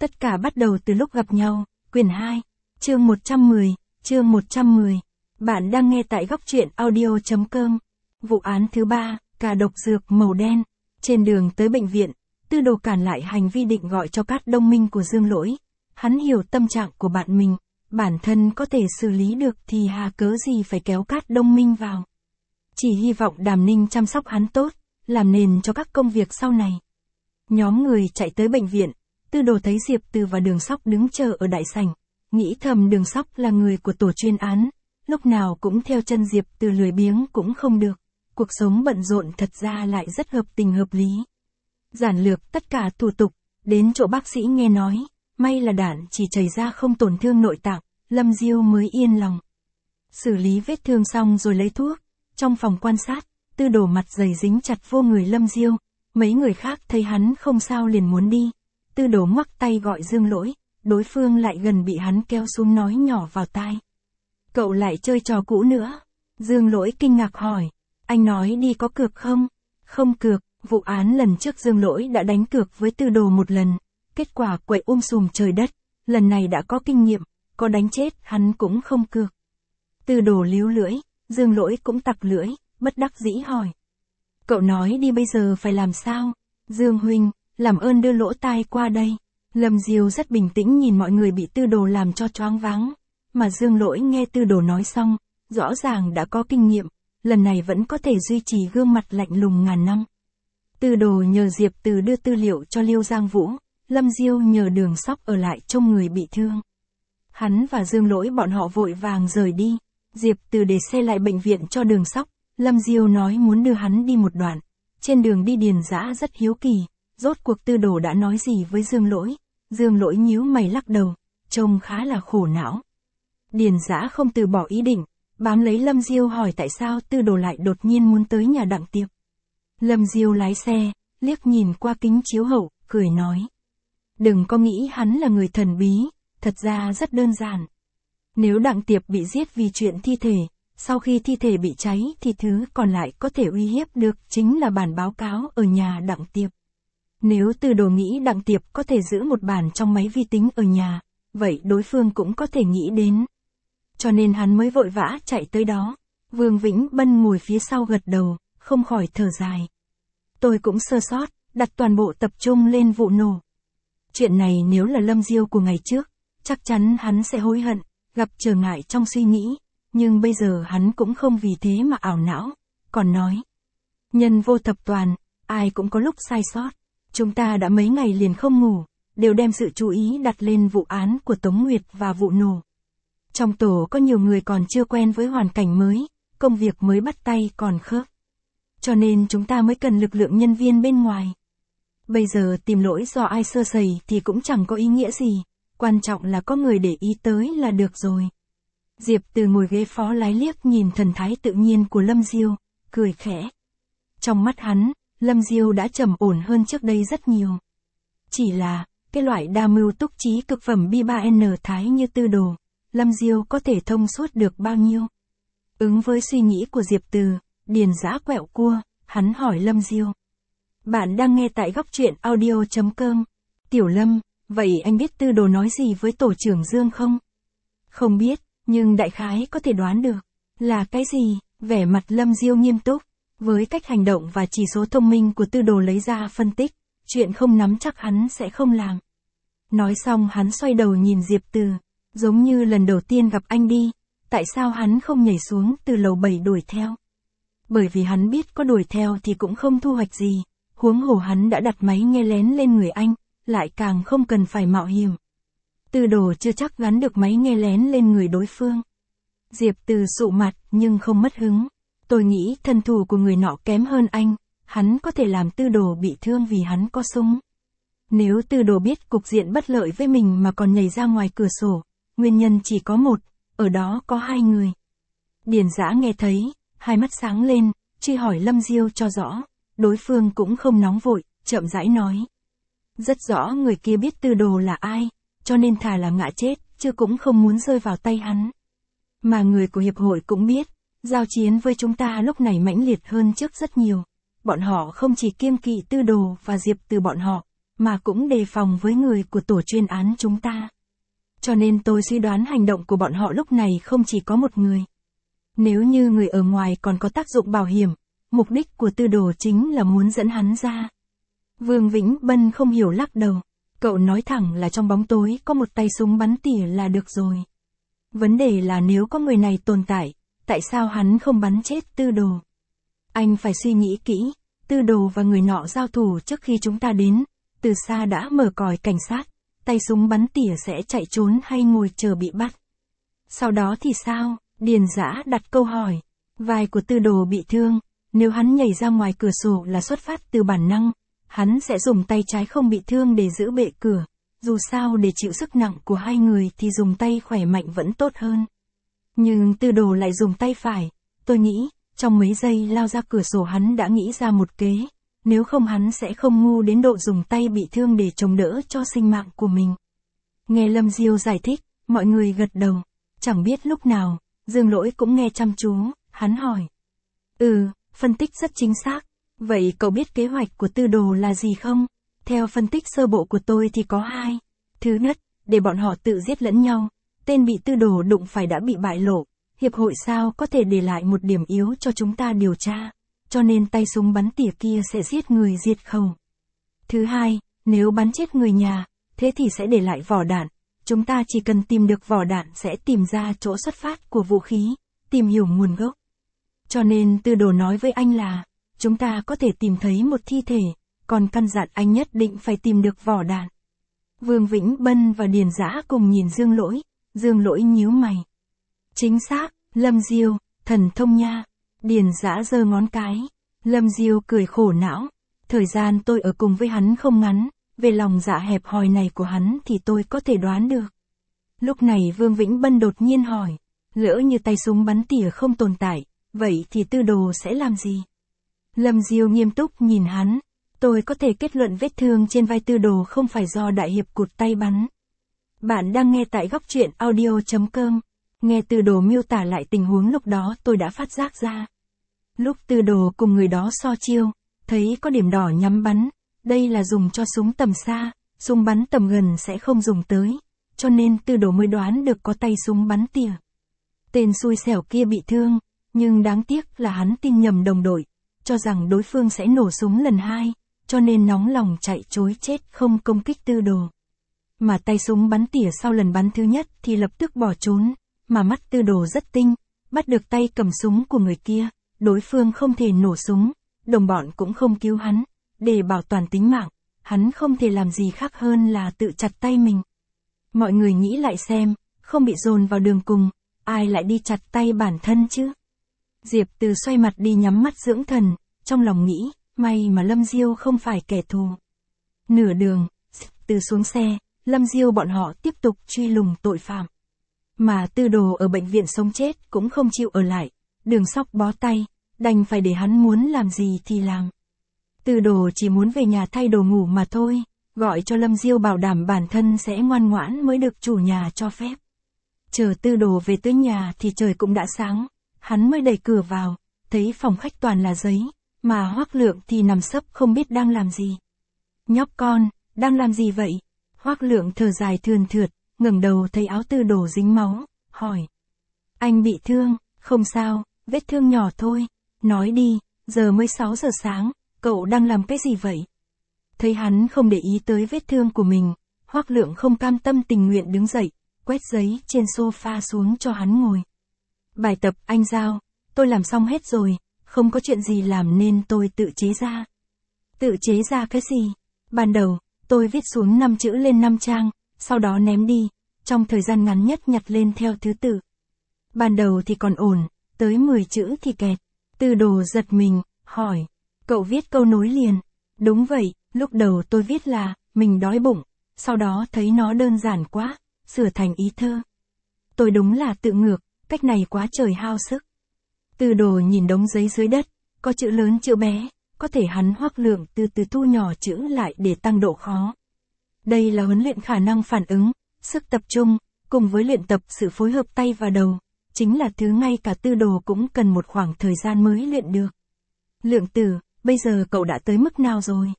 Tất cả bắt đầu từ lúc gặp nhau, quyển 2, chương 110. Bạn đang nghe tại góc truyện audio.com. Vụ án thứ 3, cả độc dược màu đen. Trên đường tới bệnh viện, Tư Đồ cản lại hành vi định gọi cho Cát Đông Minh của Dương Lỗi. Hắn hiểu tâm trạng của bạn mình, bản thân có thể xử lý được thì hà cớ gì phải kéo Cát Đông Minh vào. Chỉ hy vọng Đàm Ninh chăm sóc hắn tốt, làm nền cho các công việc sau này. Nhóm người chạy tới bệnh viện, Tư Đồ thấy Diệp Từ và Đường Sóc đứng chờ ở đại sảnh, nghĩ thầm Đường Sóc là người của tổ chuyên án, lúc nào cũng theo chân Diệp Từ lười biếng cũng không được, cuộc sống bận rộn thật ra lại rất hợp tình hợp lý. Giản lược tất cả thủ tục, đến chỗ bác sĩ nghe nói, may là đạn chỉ chảy ra không tổn thương nội tạng, Lâm Diêu mới yên lòng. Xử lý vết thương xong rồi lấy thuốc, trong phòng quan sát, Tư Đồ mặt dày dính chặt vô người Lâm Diêu, mấy người khác thấy hắn không sao liền muốn đi. Tư Đồ ngoắc tay gọi Dương Lỗi, đối phương lại gần bị hắn kéo xuống nói nhỏ vào tai. Cậu lại chơi trò cũ nữa. Dương Lỗi kinh ngạc hỏi, anh nói đi có cược không? Không cược, vụ án lần trước Dương Lỗi đã đánh cược với Tư Đồ một lần, kết quả quậy sùm trời đất, lần này đã có kinh nghiệm, có đánh chết hắn cũng không cược. Tư Đồ líu lưỡi, Dương Lỗi cũng tặc lưỡi, bất đắc dĩ hỏi. Cậu nói đi bây giờ phải làm sao? Dương huynh, làm ơn đưa lỗ tai qua đây. Lâm Diêu rất bình tĩnh nhìn mọi người bị Tư Đồ làm cho choáng váng, mà Dương Lỗi nghe Tư Đồ nói xong, rõ ràng đã có kinh nghiệm, lần này vẫn có thể duy trì gương mặt lạnh lùng ngàn năm. Tư Đồ nhờ Diệp Từ đưa tư liệu cho Liêu Giang Vũ, Lâm Diêu nhờ Đường Sóc ở lại trông người bị thương. Hắn và Dương Lỗi bọn họ vội vàng rời đi, Diệp Từ để xe lại bệnh viện cho Đường Sóc, Lâm Diêu nói muốn đưa hắn đi một đoạn, trên đường đi Điền Dã rất hiếu kỳ. Rốt cuộc Tư Đồ đã nói gì với Dương Lỗi? Dương Lỗi nhíu mày lắc đầu, trông khá là khổ não. Điền Dã không từ bỏ ý định, bám lấy Lâm Diêu hỏi tại sao Tư Đồ lại đột nhiên muốn tới nhà Đặng Tiệp. Lâm Diêu lái xe, liếc nhìn qua kính chiếu hậu, cười nói. Đừng có nghĩ hắn là người thần bí, thật ra rất đơn giản. Nếu Đặng Tiệp bị giết vì chuyện thi thể, sau khi thi thể bị cháy thì thứ còn lại có thể uy hiếp được chính là bản báo cáo ở nhà Đặng Tiệp. Nếu Tư Đồ nghĩ Đặng Tiệp có thể giữ một bản trong máy vi tính ở nhà, vậy đối phương cũng có thể nghĩ đến. Cho nên hắn mới vội vã chạy tới đó. Vương Vĩnh Bân ngồi phía sau gật đầu, không khỏi thở dài. Tôi cũng sơ sót, đặt toàn bộ tập trung lên vụ nổ. Chuyện này nếu là Lâm Diêu của ngày trước, chắc chắn hắn sẽ hối hận, gặp trở ngại trong suy nghĩ, nhưng bây giờ hắn cũng không vì thế mà ảo não, còn nói. Nhân vô thập toàn, ai cũng có lúc sai sót. Chúng ta đã mấy ngày liền không ngủ, đều đem sự chú ý đặt lên vụ án của Tống Nguyệt và vụ nổ. Trong tổ có nhiều người còn chưa quen với hoàn cảnh mới, công việc mới bắt tay còn khớp. Cho nên chúng ta mới cần lực lượng nhân viên bên ngoài. Bây giờ tìm lỗi do ai sơ sẩy thì cũng chẳng có ý nghĩa gì, quan trọng là có người để ý tới là được rồi. Diệp Từ ngồi ghế phó lái liếc nhìn thần thái tự nhiên của Lâm Diêu, cười khẽ. Trong mắt hắn, Lâm Diêu đã trầm ổn hơn trước đây rất nhiều. Chỉ là, cái loại đa mưu túc trí cực phẩm B3N thái như Tư Đồ, Lâm Diêu có thể thông suốt được bao nhiêu? Ứng với suy nghĩ của Diệp Từ, Điền Dã quẹo cua, hắn hỏi Lâm Diêu. Bạn đang nghe tại góc truyện audio.com. Tiểu Lâm, vậy anh biết Tư Đồ nói gì với tổ trưởng Dương không? Không biết, nhưng đại khái có thể đoán được. Là cái gì? Vẻ mặt Lâm Diêu nghiêm túc. Với cách hành động và chỉ số thông minh của Tư Đồ lấy ra phân tích, chuyện không nắm chắc hắn sẽ không làm. Nói xong hắn xoay đầu nhìn Diệp Từ, giống như lần đầu tiên gặp anh đi, tại sao hắn không nhảy xuống từ lầu 7 đuổi theo? Bởi vì hắn biết có đuổi theo thì cũng không thu hoạch gì, huống hồ hắn đã đặt máy nghe lén lên người anh, lại càng không cần phải mạo hiểm. Tư Đồ chưa chắc gắn được máy nghe lén lên người đối phương. Diệp Từ sụ mặt nhưng không mất hứng. Tôi nghĩ thân thủ của người nọ kém hơn anh, hắn có thể làm Tư Đồ bị thương vì hắn có súng. Nếu Tư Đồ biết cục diện bất lợi với mình mà còn nhảy ra ngoài cửa sổ, nguyên nhân chỉ có một, ở đó có hai người. Điền Dã nghe thấy, hai mắt sáng lên, truy hỏi Lâm Diêu cho rõ, đối phương cũng không nóng vội, chậm rãi nói. Rất rõ người kia biết Tư Đồ là ai, cho nên thà là ngã chết, chứ cũng không muốn rơi vào tay hắn. Mà người của hiệp hội cũng biết. Giao chiến với chúng ta lúc này mãnh liệt hơn trước rất nhiều. Bọn họ không chỉ kiêng kỵ Tư Đồ và Diệp Từ bọn họ, mà cũng đề phòng với người của tổ chuyên án chúng ta. Cho nên tôi suy đoán hành động của bọn họ lúc này không chỉ có một người. Nếu như người ở ngoài còn có tác dụng bảo hiểm, mục đích của Tư Đồ chính là muốn dẫn hắn ra. Vương Vĩnh Bân không hiểu lắc đầu. Cậu nói thẳng là trong bóng tối có một tay súng bắn tỉa là được rồi. Vấn đề là nếu có người này tồn tại, tại sao hắn không bắn chết Tư Đồ? Anh phải suy nghĩ kỹ, Tư Đồ và người nọ giao thủ trước khi chúng ta đến, từ xa đã mở còi cảnh sát, tay súng bắn tỉa sẽ chạy trốn hay ngồi chờ bị bắt. Sau đó thì sao? Điền Dã đặt câu hỏi. Vai của Tư Đồ bị thương, nếu hắn nhảy ra ngoài cửa sổ là xuất phát từ bản năng, hắn sẽ dùng tay trái không bị thương để giữ bệ cửa. Dù sao để chịu sức nặng của hai người thì dùng tay khỏe mạnh vẫn tốt hơn. Nhưng Tư Đồ lại dùng tay phải, tôi nghĩ, trong mấy giây lao ra cửa sổ hắn đã nghĩ ra một kế, nếu không hắn sẽ không ngu đến độ dùng tay bị thương để chống đỡ cho sinh mạng của mình. Nghe Lâm Diêu giải thích, mọi người gật đầu, chẳng biết lúc nào, Dương Lỗi cũng nghe chăm chú, hắn hỏi. Phân tích rất chính xác, vậy cậu biết kế hoạch của Tư Đồ là gì không? Theo phân tích sơ bộ của tôi thì có hai. Thứ nhất, để bọn họ tự giết lẫn nhau, tên bị Tư Đồ đụng phải đã bị bại lộ, hiệp hội sao có thể để lại một điểm yếu cho chúng ta điều tra, cho nên tay súng bắn tỉa kia sẽ giết người diệt khẩu. Thứ hai, nếu bắn chết người nhà, thế thì sẽ để lại vỏ đạn, chúng ta chỉ cần tìm được vỏ đạn sẽ tìm ra chỗ xuất phát của vũ khí, tìm hiểu nguồn gốc. Cho nên Tư Đồ nói với anh là, chúng ta có thể tìm thấy một thi thể, còn căn dặn anh nhất định phải tìm được vỏ đạn. Vương Vĩnh Bân và Điền Dã cùng nhìn Dương Lỗi nhíu mày. Chính xác, Lâm Diêu, thần thông nha. Điền Dã giơ ngón cái. Lâm Diêu cười khổ não. Thời gian tôi ở cùng với hắn không ngắn, về lòng dạ hẹp hòi này của hắn thì tôi có thể đoán được. Lúc này Vương Vĩnh Bân đột nhiên hỏi, lỡ như tay súng bắn tỉa không tồn tại, vậy thì Tư Đồ sẽ làm gì? Lâm Diêu nghiêm túc nhìn hắn. Tôi có thể kết luận vết thương trên vai Tư Đồ không phải do đại hiệp cụt tay bắn. Bạn đang nghe tại góc truyện audio.com. Nghe Tư Đồ miêu tả lại tình huống lúc đó tôi đã phát giác ra. Lúc Tư Đồ cùng người đó so chiêu, thấy có điểm đỏ nhắm bắn, đây là dùng cho súng tầm xa, súng bắn tầm gần sẽ không dùng tới, cho nên Tư Đồ mới đoán được có tay súng bắn tỉa. Tên xui xẻo kia bị thương, nhưng đáng tiếc là hắn tin nhầm đồng đội, cho rằng đối phương sẽ nổ súng lần hai, cho nên nóng lòng chạy trối chết không công kích Tư Đồ. Mà tay súng bắn tỉa sau lần bắn thứ nhất thì lập tức bỏ trốn, mà mắt Tư Đồ rất tinh, bắt được tay cầm súng của người kia, đối phương không thể nổ súng, đồng bọn cũng không cứu hắn, để bảo toàn tính mạng, hắn không thể làm gì khác hơn là tự chặt tay mình. Mọi người nghĩ lại xem, không bị dồn vào đường cùng, ai lại đi chặt tay bản thân chứ? Diệp Từ xoay mặt đi nhắm mắt dưỡng thần, trong lòng nghĩ, may mà Lâm Diêu không phải kẻ thù. Nửa đường, Từ xuống xe, Lâm Diêu bọn họ tiếp tục truy lùng tội phạm. Mà Tư Đồ ở bệnh viện sống chết cũng không chịu ở lại, Đường Sóc bó tay, đành phải để hắn muốn làm gì thì làm. Tư Đồ chỉ muốn về nhà thay đồ ngủ mà thôi, gọi cho Lâm Diêu bảo đảm bản thân sẽ ngoan ngoãn mới được chủ nhà cho phép. Chờ Tư Đồ về tới nhà thì trời cũng đã sáng, hắn mới đẩy cửa vào, thấy phòng khách toàn là giấy, mà Hoắc Lượng thì nằm sấp không biết đang làm gì. Nhóc con, đang làm gì vậy? Hoắc Lượng thở dài thườn thượt, ngẩng đầu thấy áo Tư Đồ dính máu, hỏi. Anh bị thương, không sao, vết thương nhỏ thôi. Nói đi, giờ mới 6 giờ sáng, cậu đang làm cái gì vậy? Thấy hắn không để ý tới vết thương của mình, Hoắc Lượng không cam tâm tình nguyện đứng dậy, quét giấy trên sofa xuống cho hắn ngồi. Bài tập anh giao, tôi làm xong hết rồi, không có chuyện gì làm nên tôi tự chế ra. Tự chế ra cái gì? Ban đầu, tôi viết xuống 5 chữ lên 5 trang, sau đó ném đi, trong thời gian ngắn nhất nhặt lên theo thứ tự. Ban đầu thì còn ổn, tới 10 chữ thì kẹt. Tư Đồ giật mình, hỏi, cậu viết câu nối liền. Đúng vậy, lúc đầu tôi viết là, mình đói bụng, sau đó thấy nó đơn giản quá, sửa thành ý thơ. Tôi đúng là tự ngược, cách này quá trời hao sức. Tư Đồ nhìn đống giấy dưới đất, có chữ lớn chữ bé, có thể hắn Hoắc Lượng từ từ thu nhỏ chữ lại để tăng độ khó. Đây là huấn luyện khả năng phản ứng, sức tập trung, cùng với luyện tập sự phối hợp tay và đầu, chính là thứ ngay cả Tư Đồ cũng cần một khoảng thời gian mới luyện được. Lượng Tử, bây giờ cậu đã tới mức nào rồi?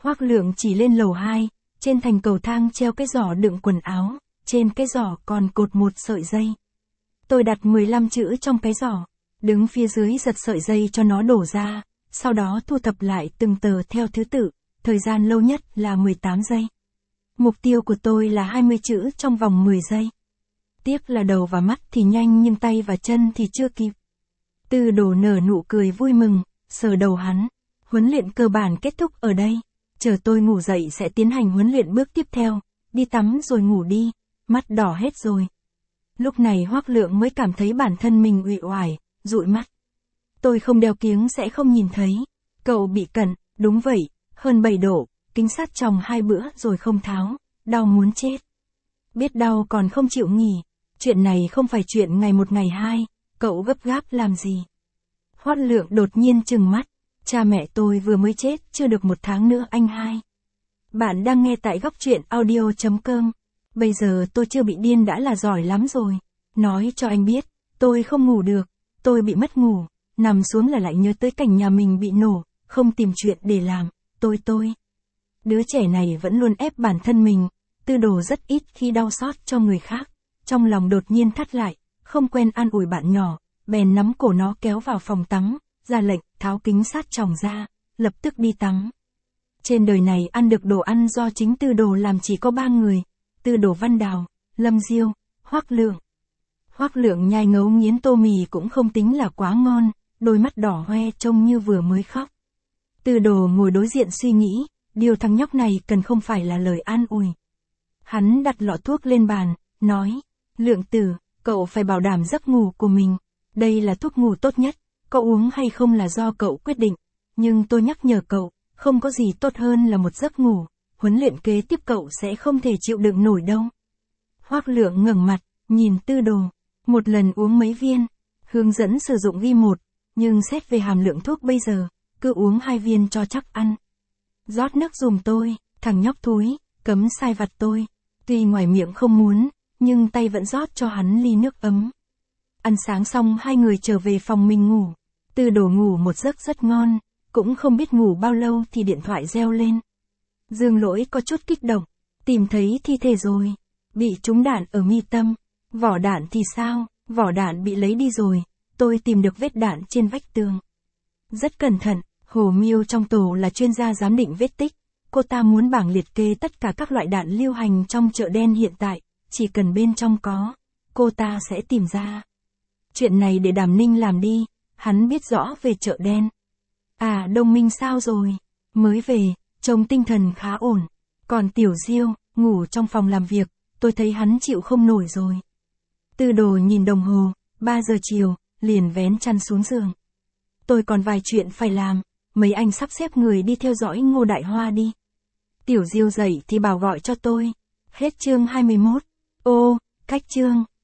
Hoác Lượng chỉ lên lầu 2, trên thành cầu thang treo cái giỏ đựng quần áo, trên cái giỏ còn cột một sợi dây. Tôi đặt 15 chữ trong cái giỏ, đứng phía dưới giật sợi dây cho nó đổ ra, sau đó thu thập lại từng tờ theo thứ tự, thời gian lâu nhất là 18 giây. Mục tiêu của tôi là 20 chữ trong vòng 10 giây. Tiếc là đầu và mắt thì nhanh nhưng tay và chân thì chưa kịp. Tư Đồ nở nụ cười vui mừng, sờ đầu hắn. Huấn luyện cơ bản kết thúc ở đây. Chờ tôi ngủ dậy sẽ tiến hành huấn luyện bước tiếp theo. Đi tắm rồi ngủ đi, mắt đỏ hết rồi. Lúc này Hoác Lượng mới cảm thấy bản thân mình uể oải, dụi mắt. Tôi không đeo kiếng sẽ không nhìn thấy. Cậu bị cận, đúng vậy, hơn 7 độ, kính sát tròng 2 bữa rồi không tháo, đau muốn chết. Biết đau còn không chịu nghỉ, chuyện này không phải chuyện ngày một ngày hai, cậu gấp gáp làm gì? Hoác Lượng đột nhiên trừng mắt, cha mẹ tôi vừa mới chết chưa được 1 tháng nữa anh hai. Bạn đang nghe tại góc truyện audio.com. Bây giờ tôi chưa bị điên đã là giỏi lắm rồi. Nói cho anh biết, tôi không ngủ được, tôi bị mất ngủ, nằm xuống là lại nhớ tới cảnh nhà mình bị nổ, không tìm chuyện để làm, tôi. Đứa trẻ này vẫn luôn ép bản thân mình, Tư Đồ rất ít khi đau xót cho người khác. Trong lòng đột nhiên thắt lại, không quen an ủi bạn nhỏ, bèn nắm cổ nó kéo vào phòng tắm, ra lệnh tháo kính sát tròng ra, lập tức đi tắm. Trên đời này ăn được đồ ăn do chính Tư Đồ làm chỉ có 3 người, Tư Đồ Văn Đào, Lâm Diêu, Hoác Lượng. Hoác Lượng nhai ngấu nghiến tô mì cũng không tính là quá ngon, đôi mắt đỏ hoe trông như vừa mới khóc. Tư Đồ ngồi đối diện suy nghĩ, điều thằng nhóc này cần không phải là lời an ủi. Hắn đặt lọ thuốc lên bàn, nói, Lượng tử, cậu phải bảo đảm giấc ngủ của mình. Đây là thuốc ngủ tốt nhất, cậu uống hay không là do cậu quyết định. Nhưng tôi nhắc nhở cậu, không có gì tốt hơn là một giấc ngủ, huấn luyện kế tiếp cậu sẽ không thể chịu đựng nổi đâu. Hoác Lượng ngẩng mặt, nhìn Tư Đồ, một lần uống mấy viên, hướng dẫn sử dụng ghi 1, nhưng xét về hàm lượng thuốc bây giờ, cứ uống 2 viên cho chắc ăn. Rót nước giùm tôi, thằng nhóc thúi, cấm sai vặt tôi. Tuy ngoài miệng không muốn, nhưng tay vẫn rót cho hắn ly nước ấm. Ăn sáng xong hai người trở về phòng mình ngủ. Tư Đồ ngủ một giấc rất ngon, cũng không biết ngủ bao lâu thì điện thoại reo lên. Dương Lỗi có chút kích động, tìm thấy thi thể rồi, bị trúng đạn ở mi tâm. Vỏ đạn thì sao, vỏ đạn bị lấy đi rồi, tôi tìm được vết đạn trên vách tường. Rất cẩn thận, Hồ Miêu trong tổ là chuyên gia giám định vết tích. Cô ta muốn bảng liệt kê tất cả các loại đạn lưu hành trong chợ đen hiện tại, chỉ cần bên trong có, cô ta sẽ tìm ra. Chuyện này để Đàm Ninh làm đi, hắn biết rõ về chợ đen. À, Đông Minh sao rồi? Mới về, trông tinh thần khá ổn. Còn Tiểu Diêu, ngủ trong phòng làm việc, tôi thấy hắn chịu không nổi rồi. Tư Đồ nhìn đồng hồ, 3 giờ chiều, liền vén chăn xuống giường. Tôi còn vài chuyện phải làm, mấy anh sắp xếp người đi theo dõi Ngô Đại Hoa đi. Tiểu Diêu dậy thì bảo gọi cho tôi. Hết chương 21. Ô, cách chương.